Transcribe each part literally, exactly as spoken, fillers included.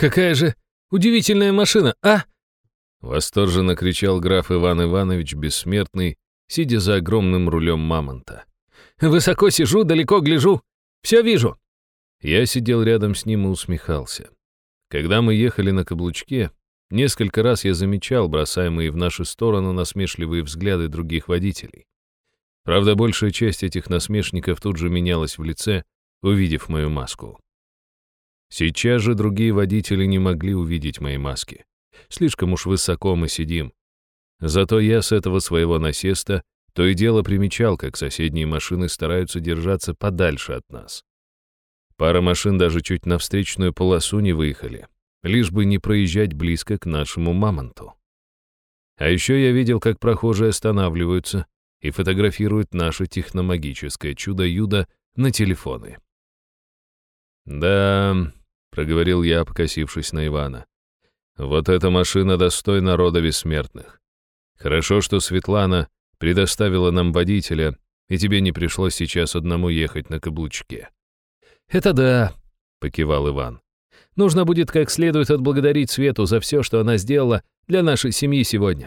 какая же удивительная машина, а?» Восторженно кричал граф Иван Иванович Бессмертный, сидя за огромным рулем мамонта. «Высоко сижу, далеко гляжу, все вижу». Я сидел рядом с ним и усмехался. Когда мы ехали на каблучке, несколько раз я замечал бросаемые в нашу сторону насмешливые взгляды других водителей. Правда, большая часть этих насмешников тут же менялась в лице, увидев мою маску. Сейчас же другие водители не могли увидеть мои маски. Слишком уж высоко мы сидим. Зато я с этого своего насеста то и дело примечал, как соседние машины стараются держаться подальше от нас. Пара машин даже чуть на встречную полосу не выехали, лишь бы не проезжать близко к нашему мамонту. А еще я видел, как прохожие останавливаются и фотографируют наше техномагическое чудо-юдо на телефоны. «Да», — проговорил я, покосившись на Ивана, — «вот эта машина достойна рода бессмертных. Хорошо, что Светлана предоставила нам водителя, и тебе не пришлось сейчас одному ехать на каблучке». «Это да», — покивал Иван. «Нужно будет как следует отблагодарить Свету за все, что она сделала для нашей семьи сегодня».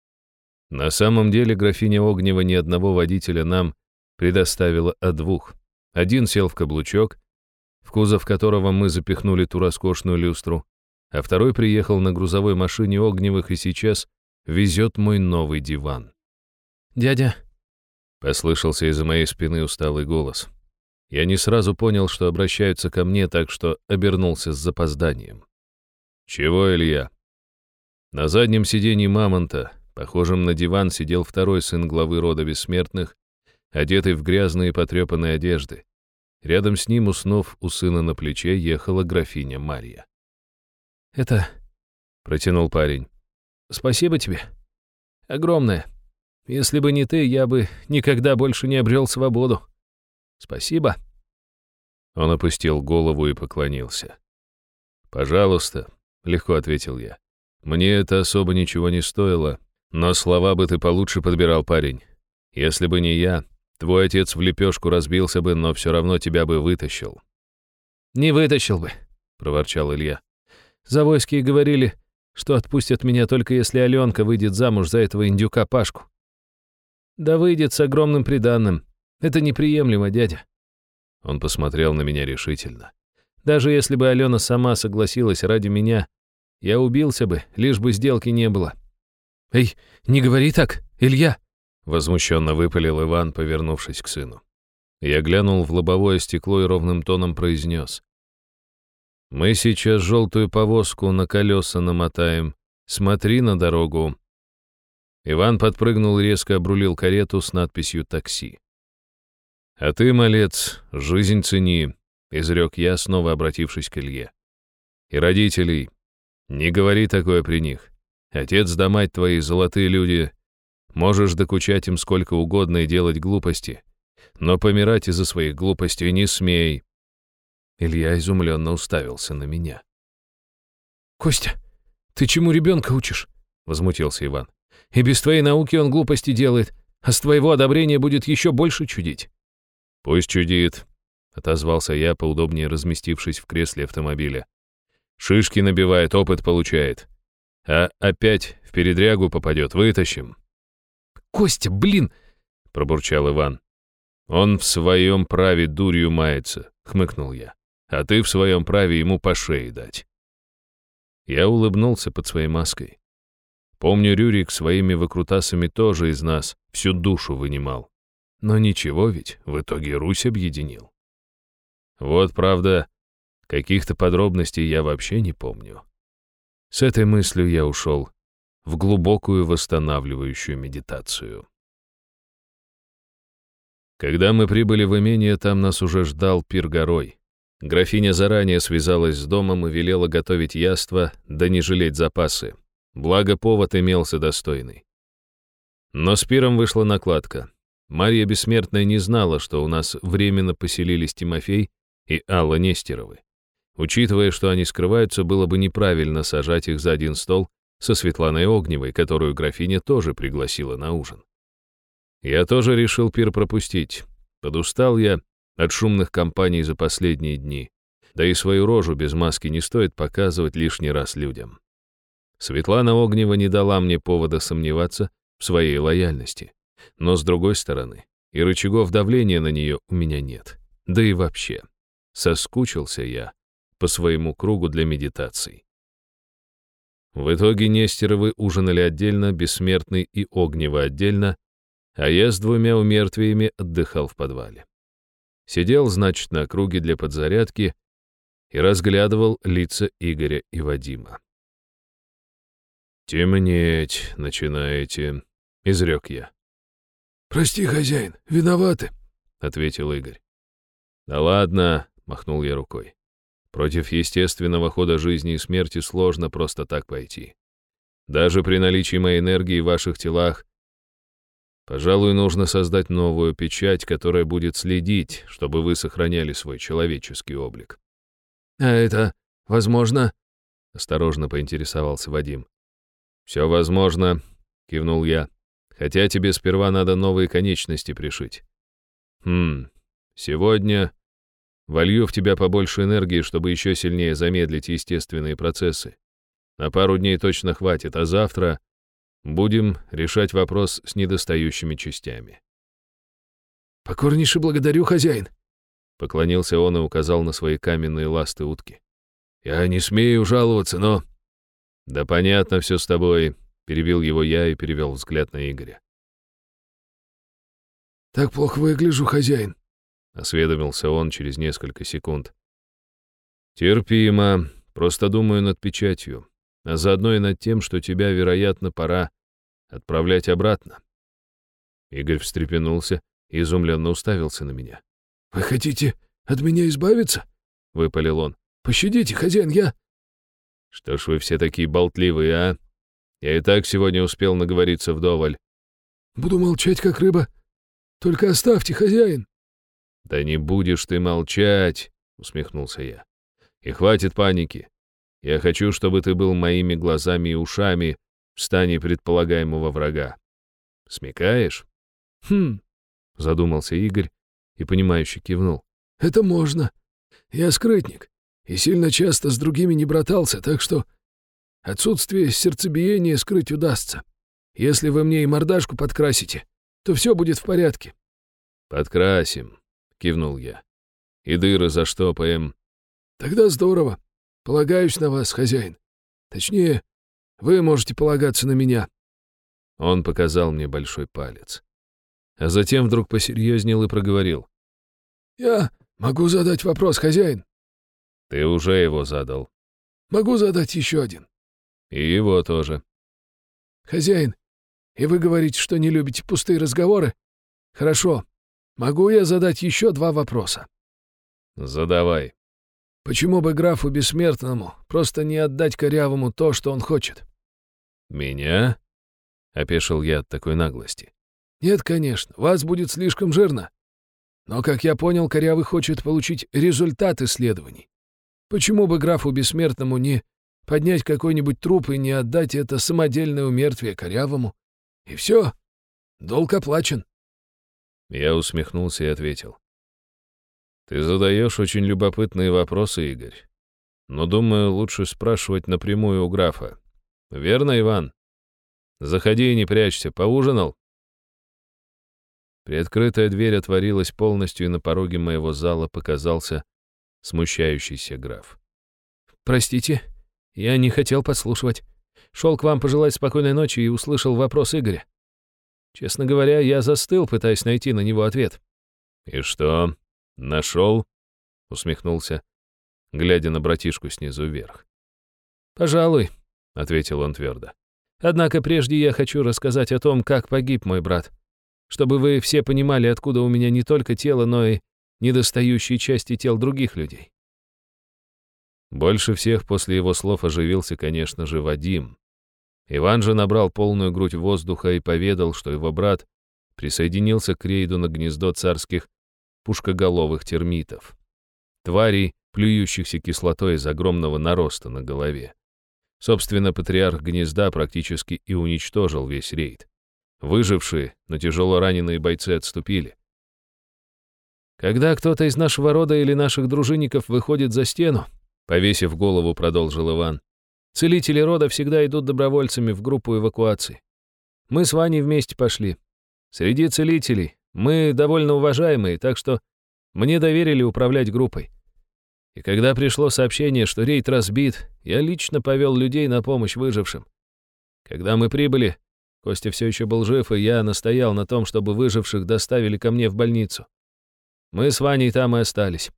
На самом деле графиня Огнева ни одного водителя нам предоставила, а двух. Один сел в каблучок, в кузов которого мы запихнули ту роскошную люстру, а второй приехал на грузовой машине Огневых и сейчас везет мой новый диван. «Дядя», — послышался из-за моей спины усталый голос. Я не сразу понял, что обращаются ко мне, так что обернулся с запозданием. «Чего, Илья?» На заднем сиденье мамонта, похожем на диван, сидел второй сын главы рода бессмертных, одетый в грязные потрепанные одежды. Рядом с ним, уснув у сына на плече, ехала графиня Марья. «Это...» — протянул парень. «Спасибо тебе. Огромное. Если бы не ты, я бы никогда больше не обрел свободу. Спасибо». Он опустил голову и поклонился. «Пожалуйста», — легко ответил я. «Мне это особо ничего не стоило, но слова бы ты получше подбирал, парень. Если бы не я, твой отец в лепешку разбился бы, но все равно тебя бы вытащил». «Не вытащил бы», — проворчал Илья. «Завойские говорили, что отпустят меня только если Аленка выйдет замуж за этого индюка Пашку. Да выйдет с огромным приданным. Это неприемлемо, дядя». Он посмотрел на меня решительно. «Даже если бы Алена сама согласилась ради меня, я убился бы, лишь бы сделки не было». «Эй, не говори так, Илья!» Возмущенно выпалил Иван, повернувшись к сыну. Я глянул в лобовое стекло и ровным тоном произнес: «Мы сейчас желтую повозку на колеса намотаем. Смотри на дорогу». Иван подпрыгнул и резко обрулил карету с надписью «Такси». «А ты, малец, жизнь цени», — изрек я, снова обратившись к Илье. «И родителей, не говори такое при них. Отец да мать твои золотые люди. Можешь докучать им сколько угодно и делать глупости, но помирать из-за своих глупостей не смей». Илья изумленно уставился на меня. «Костя, ты чему ребенка учишь?» — возмутился Иван. «И без твоей науки он глупости делает, а с твоего одобрения будет еще больше чудить». «Пусть чудит», — отозвался я, поудобнее разместившись в кресле автомобиля. «Шишки набивает, опыт получает. А опять в передрягу попадет, вытащим». «Костя, блин!» — пробурчал Иван. «Он в своем праве дурью мается», — хмыкнул я. «А ты в своем праве ему по шее дать». Я улыбнулся под своей маской. Помню, Рюрик своими выкрутасами тоже из нас всю душу вынимал. Но ничего ведь, в итоге Русь объединил. Вот, правда, каких-то подробностей я вообще не помню. С этой мыслью я ушел в глубокую восстанавливающую медитацию. Когда мы прибыли в имение, там нас уже ждал пир горой. Графиня заранее связалась с домом и велела готовить яства, да не жалеть запасы. Благо, повод имелся достойный. Но с пиром вышла накладка. Марья Бессмертная не знала, что у нас временно поселились Тимофей и Алла Нестеровы. Учитывая, что они скрываются, было бы неправильно сажать их за один стол со Светланой Огневой, которую графиня тоже пригласила на ужин. Я тоже решил пир пропустить. Подустал я от шумных компаний за последние дни. Да и свою рожу без маски не стоит показывать лишний раз людям. Светлана Огнева не дала мне повода сомневаться в своей лояльности. Но, с другой стороны, и рычагов давления на нее у меня нет. Да и вообще, соскучился я по своему кругу для медитаций. В итоге Нестеровы ужинали отдельно, Бессмертный и Огнева отдельно, а я с двумя умертвиями отдыхал в подвале. Сидел, значит, на круге для подзарядки и разглядывал лица Игоря и Вадима. «Темнеть начинаете», — изрек я. «Прости, хозяин, виноваты», — ответил Игорь. «Да ладно», — махнул я рукой. «Против естественного хода жизни и смерти сложно просто так пойти. Даже при наличии моей энергии в ваших телах, пожалуй, нужно создать новую печать, которая будет следить, чтобы вы сохраняли свой человеческий облик». «А это возможно?» — осторожно поинтересовался Вадим. «Все возможно», — кивнул я. «Хотя тебе сперва надо новые конечности пришить. Хм, сегодня волью в тебя побольше энергии, чтобы еще сильнее замедлить естественные процессы. На пару дней точно хватит, а завтра будем решать вопрос с недостающими частями». «Покорнейше благодарю, хозяин», — поклонился он и указал на свои каменные ласты утки. «Я не смею жаловаться, но...» «Да понятно все с тобой», — перебил его я и перевел взгляд на Игоря. «Так плохо выгляжу, хозяин», — осведомился он через несколько секунд. «Терпимо. Просто думаю над печатью, а заодно и над тем, что тебя, вероятно, пора отправлять обратно». Игорь встрепенулся и изумленно уставился на меня. «Вы хотите от меня избавиться?» — выпалил он. «Пощадите, хозяин, я...» «Что ж вы все такие болтливые, а? Я и так сегодня успел наговориться вдоволь». «Буду молчать, как рыба. Только оставьте, хозяин». «Да не будешь ты молчать», — усмехнулся я. «И хватит паники. Я хочу, чтобы ты был моими глазами и ушами в стане предполагаемого врага. Смекаешь?» «Хм», — задумался Игорь и, понимающе кивнул. «Это можно. Я скрытник и сильно часто с другими не братался, так что отсутствие сердцебиения скрыть удастся. Если вы мне и мордашку подкрасите, то все будет в порядке». «Подкрасим», — кивнул я. «И дыры заштопаем». «Тогда здорово. Полагаюсь на вас, хозяин. Точнее, вы можете полагаться на меня». Он показал мне большой палец. А затем вдруг посерьезнел и проговорил. «Я могу задать вопрос, хозяин?» «Ты уже его задал». «Могу задать еще один». «И его тоже». «Хозяин, и вы говорите, что не любите пустые разговоры? Хорошо. Могу я задать еще два вопроса?» «Задавай». «Почему бы графу Бессмертному просто не отдать Корявому то, что он хочет?» «Меня?» — опешил я от такой наглости. «Нет, конечно, вас будет слишком жирно. Но, как я понял, Корявый хочет получить результат исследований. Почему бы графу Бессмертному не поднять какой-нибудь труп и не отдать это самодельное умертвие Корявому? И все, долг оплачен». Я усмехнулся и ответил. «Ты задаешь очень любопытные вопросы, Игорь. Но, думаю, лучше спрашивать напрямую у графа. Верно, Иван? Заходи и не прячься. Поужинал?» Приоткрытая дверь отворилась полностью, и на пороге моего зала показался смущающийся граф. «Простите, я не хотел подслушивать. Шел к вам пожелать спокойной ночи и услышал вопрос Игоря. Честно говоря, я застыл, пытаясь найти на него ответ». «И что, нашел?» — усмехнулся, глядя на братишку снизу вверх. «Пожалуй», — ответил он твердо. «Однако прежде я хочу рассказать о том, как погиб мой брат, чтобы вы все понимали, откуда у меня не только тело, но и недостающие части тел других людей». Больше всех после его слов оживился, конечно же, Вадим. Иван же набрал полную грудь воздуха и поведал, что его брат присоединился к рейду на гнездо царских пушкоголовых термитов, тварей, плюющихся кислотой из огромного нароста на голове. Собственно, патриарх гнезда практически и уничтожил весь рейд. Выжившие, но тяжело раненые бойцы отступили. Когда кто-то из нашего рода или наших дружинников выходит за стену, повесив голову, продолжил Иван, целители рода всегда идут добровольцами в группу эвакуации. Мы с Ваней вместе пошли. Среди целителей мы довольно уважаемые, так что мне доверили управлять группой. И когда пришло сообщение, что рейд разбит, я лично повел людей на помощь выжившим. Когда мы прибыли, Костя все еще был жив, и я настоял на том, чтобы выживших доставили ко мне в больницу. Мы с Ваней там и остались.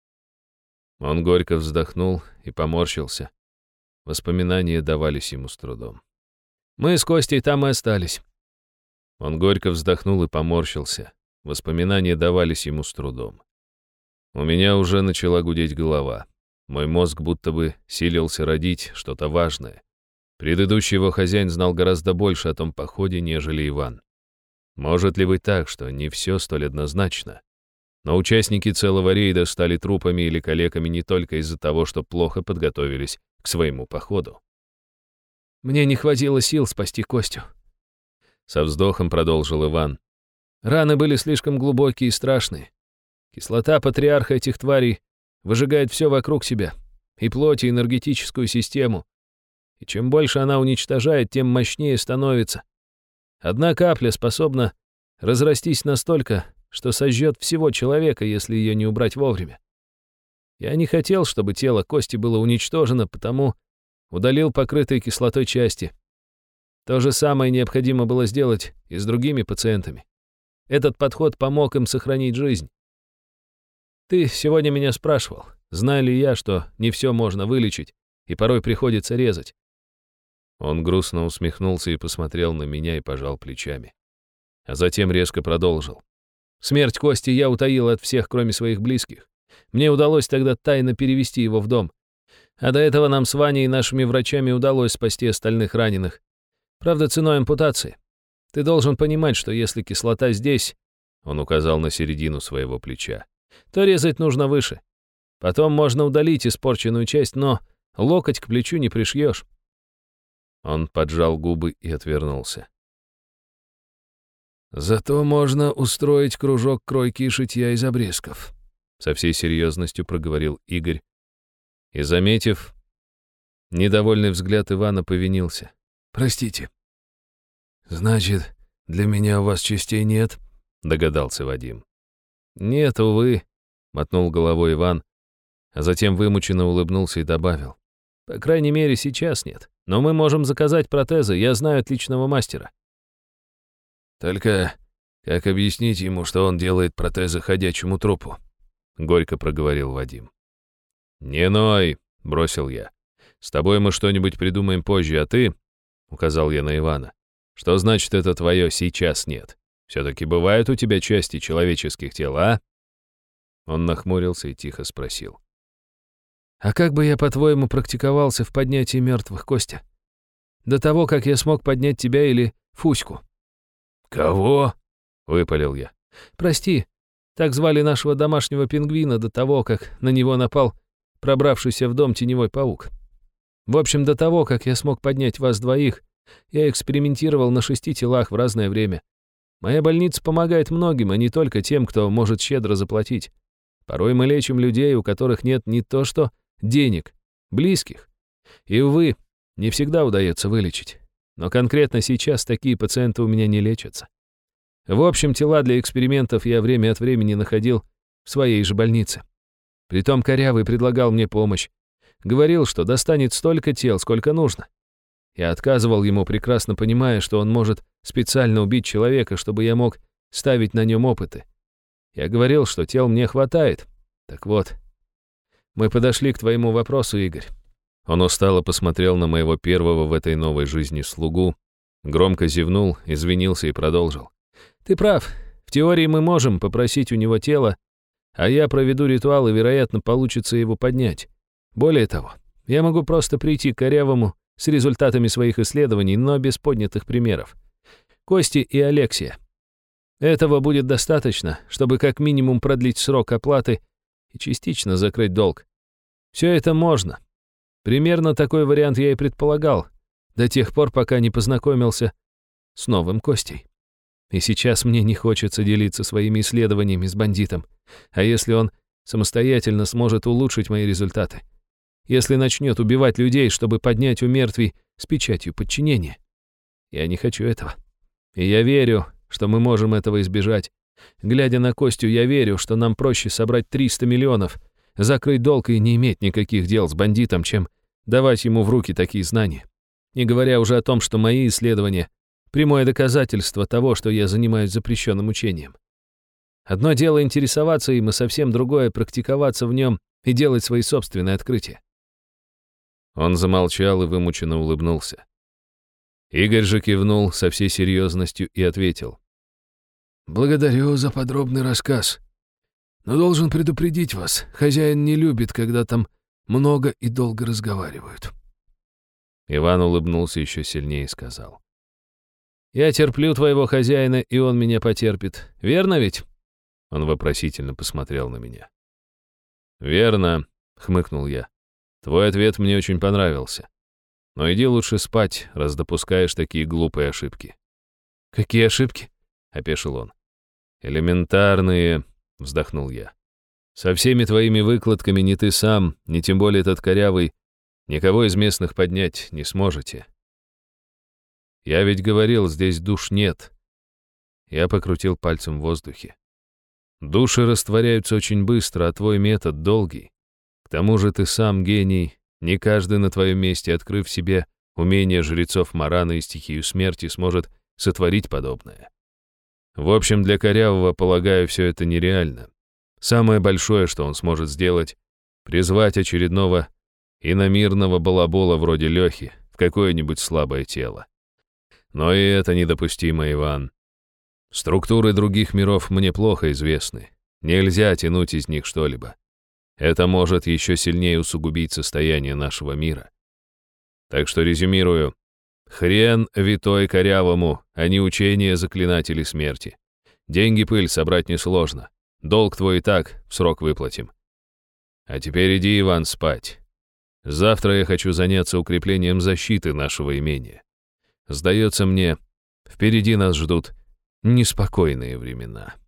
Он горько вздохнул и поморщился. Воспоминания давались ему с трудом. Мы с Костей там и остались. Он горько вздохнул и поморщился. Воспоминания давались ему с трудом. У меня уже начала гудеть голова. Мой мозг будто бы силился родить что-то важное. Предыдущий его хозяин знал гораздо больше о том походе, нежели Иван. Может ли быть так, что не все столь однозначно? Но участники целого рейда стали трупами или калеками не только из-за того, что плохо подготовились к своему походу. Мне не хватило сил спасти Костю. Со вздохом продолжил Иван. Раны были слишком глубокие и страшные. Кислота патриарха этих тварей выжигает все вокруг себя, и плоть, и энергетическую систему. И чем больше она уничтожает, тем мощнее становится. Одна капля способна разрастись настолько, что сожжет всего человека, если ее не убрать вовремя. Я не хотел, чтобы тело Кости было уничтожено, потому удалил покрытые кислотой части. То же самое необходимо было сделать и с другими пациентами. Этот подход помог им сохранить жизнь. Ты сегодня меня спрашивал, знаю ли я, что не все можно вылечить, и порой приходится резать. Он грустно усмехнулся и посмотрел на меня и пожал плечами. А затем резко продолжил. Смерть Кости я утаил от всех, кроме своих близких. Мне удалось тогда тайно перевести его в дом. А до этого нам с Ваней и нашими врачами удалось спасти остальных раненых. Правда, ценой ампутации. Ты должен понимать, что если кислота здесь, он указал на середину своего плеча, то резать нужно выше. Потом можно удалить испорченную часть, но локоть к плечу не пришьешь. Он поджал губы и отвернулся. «Зато можно устроить кружок кройки и шитья из обрезков», — со всей серьезностью проговорил Игорь. И, заметив недовольный взгляд Ивана, повинился. «Простите. Значит, для меня у вас частей нет?» — догадался Вадим. «Нет, увы», — мотнул головой Иван, а затем вымученно улыбнулся и добавил. «По крайней мере, сейчас нет. Но мы можем заказать протезы, я знаю отличного мастера». «Только как объяснить ему, что он делает протезы ходячему трупу?» — горько проговорил Вадим. «Не ной», — бросил я. «С тобой мы что-нибудь придумаем позже, а ты...» — указал я на Ивана. «Что значит это твое «сейчас нет»? Все-таки бывают у тебя части человеческих тел, а?» Он нахмурился и тихо спросил. «А как бы я, по-твоему, практиковался в поднятии мертвых, Костя? До того, как я смог поднять тебя или Фуську?» «Кого?» — выпалил я. «Прости, так звали нашего домашнего пингвина до того, как на него напал пробравшийся в дом теневой паук. В общем, до того, как я смог поднять вас двоих, я экспериментировал на шести телах в разное время. Моя больница помогает многим, а не только тем, кто может щедро заплатить. Порой мы лечим людей, у которых нет не то что денег, близких. И, увы, не всегда удается вылечить. Но конкретно сейчас такие пациенты у меня не лечатся. В общем, тела для экспериментов я время от времени находил в своей же больнице. Притом Корявый предлагал мне помощь. Говорил, что достанет столько тел, сколько нужно. Я отказывал ему, прекрасно понимая, что он может специально убить человека, чтобы я мог ставить на нем опыты. Я говорил, что тел мне хватает. Так вот, мы подошли к твоему вопросу, Игорь. Он устало посмотрел на моего первого в этой новой жизни слугу, громко зевнул, извинился и продолжил. Ты прав. В теории мы можем попросить у него тело, а я проведу ритуал, и, вероятно, получится его поднять. Более того, я могу просто прийти к Корявому с результатами своих исследований, но без поднятых примеров. Кости и Алексия. Этого будет достаточно, чтобы как минимум продлить срок оплаты и частично закрыть долг. Все это можно. Примерно такой вариант я и предполагал, до тех пор, пока не познакомился с новым Костей. И сейчас мне не хочется делиться своими исследованиями с бандитом. А если он самостоятельно сможет улучшить мои результаты? Если начнет убивать людей, чтобы поднять у мертвей с печатью подчинения? Я не хочу этого. И я верю, что мы можем этого избежать. Глядя на Костю, я верю, что нам проще собрать триста миллионов, закрыть долг и не иметь никаких дел с бандитом, чем давать ему в руки такие знания. Не говоря уже о том, что мои исследования — прямое доказательство того, что я занимаюсь запрещенным учением. Одно дело интересоваться им, и совсем другое — практиковаться в нем и делать свои собственные открытия. Он замолчал и вымученно улыбнулся. Игорь же кивнул со всей серьезностью и ответил. «Благодарю за подробный рассказ. Но должен предупредить вас, хозяин не любит, когда там много и долго разговаривают». Иван улыбнулся еще сильнее и сказал. «Я терплю твоего хозяина, и он меня потерпит. Верно ведь?» Он вопросительно посмотрел на меня. «Верно», — хмыкнул я. «Твой ответ мне очень понравился. Но иди лучше спать, раз допускаешь такие глупые ошибки». «Какие ошибки?» — опешил он. «Элементарные», — вздохнул я. «Со всеми твоими выкладками ни ты сам, ни тем более этот корявый, никого из местных поднять не сможете. Я ведь говорил, здесь душ нет». Я покрутил пальцем в воздухе. «Души растворяются очень быстро, а твой метод долгий. К тому же ты сам гений, не каждый на твоем месте, открыв себе умение жрецов Марана и стихию смерти, сможет сотворить подобное. В общем, для корявого, полагаю, все это нереально. Самое большое, что он сможет сделать, призвать очередного иномирного балабола вроде Лехи в какое-нибудь слабое тело. Но и это недопустимо, Иван. Структуры других миров мне плохо известны. Нельзя тянуть из них что-либо. Это может еще сильнее усугубить состояние нашего мира. Так что резюмирую. Хрен витой корявому, а не учение заклинателей смерти. Деньги пыль собрать несложно. Долг твой и так в срок выплатим. А теперь иди, Иван, спать. Завтра я хочу заняться укреплением защиты нашего имения. Сдается мне, впереди нас ждут неспокойные времена.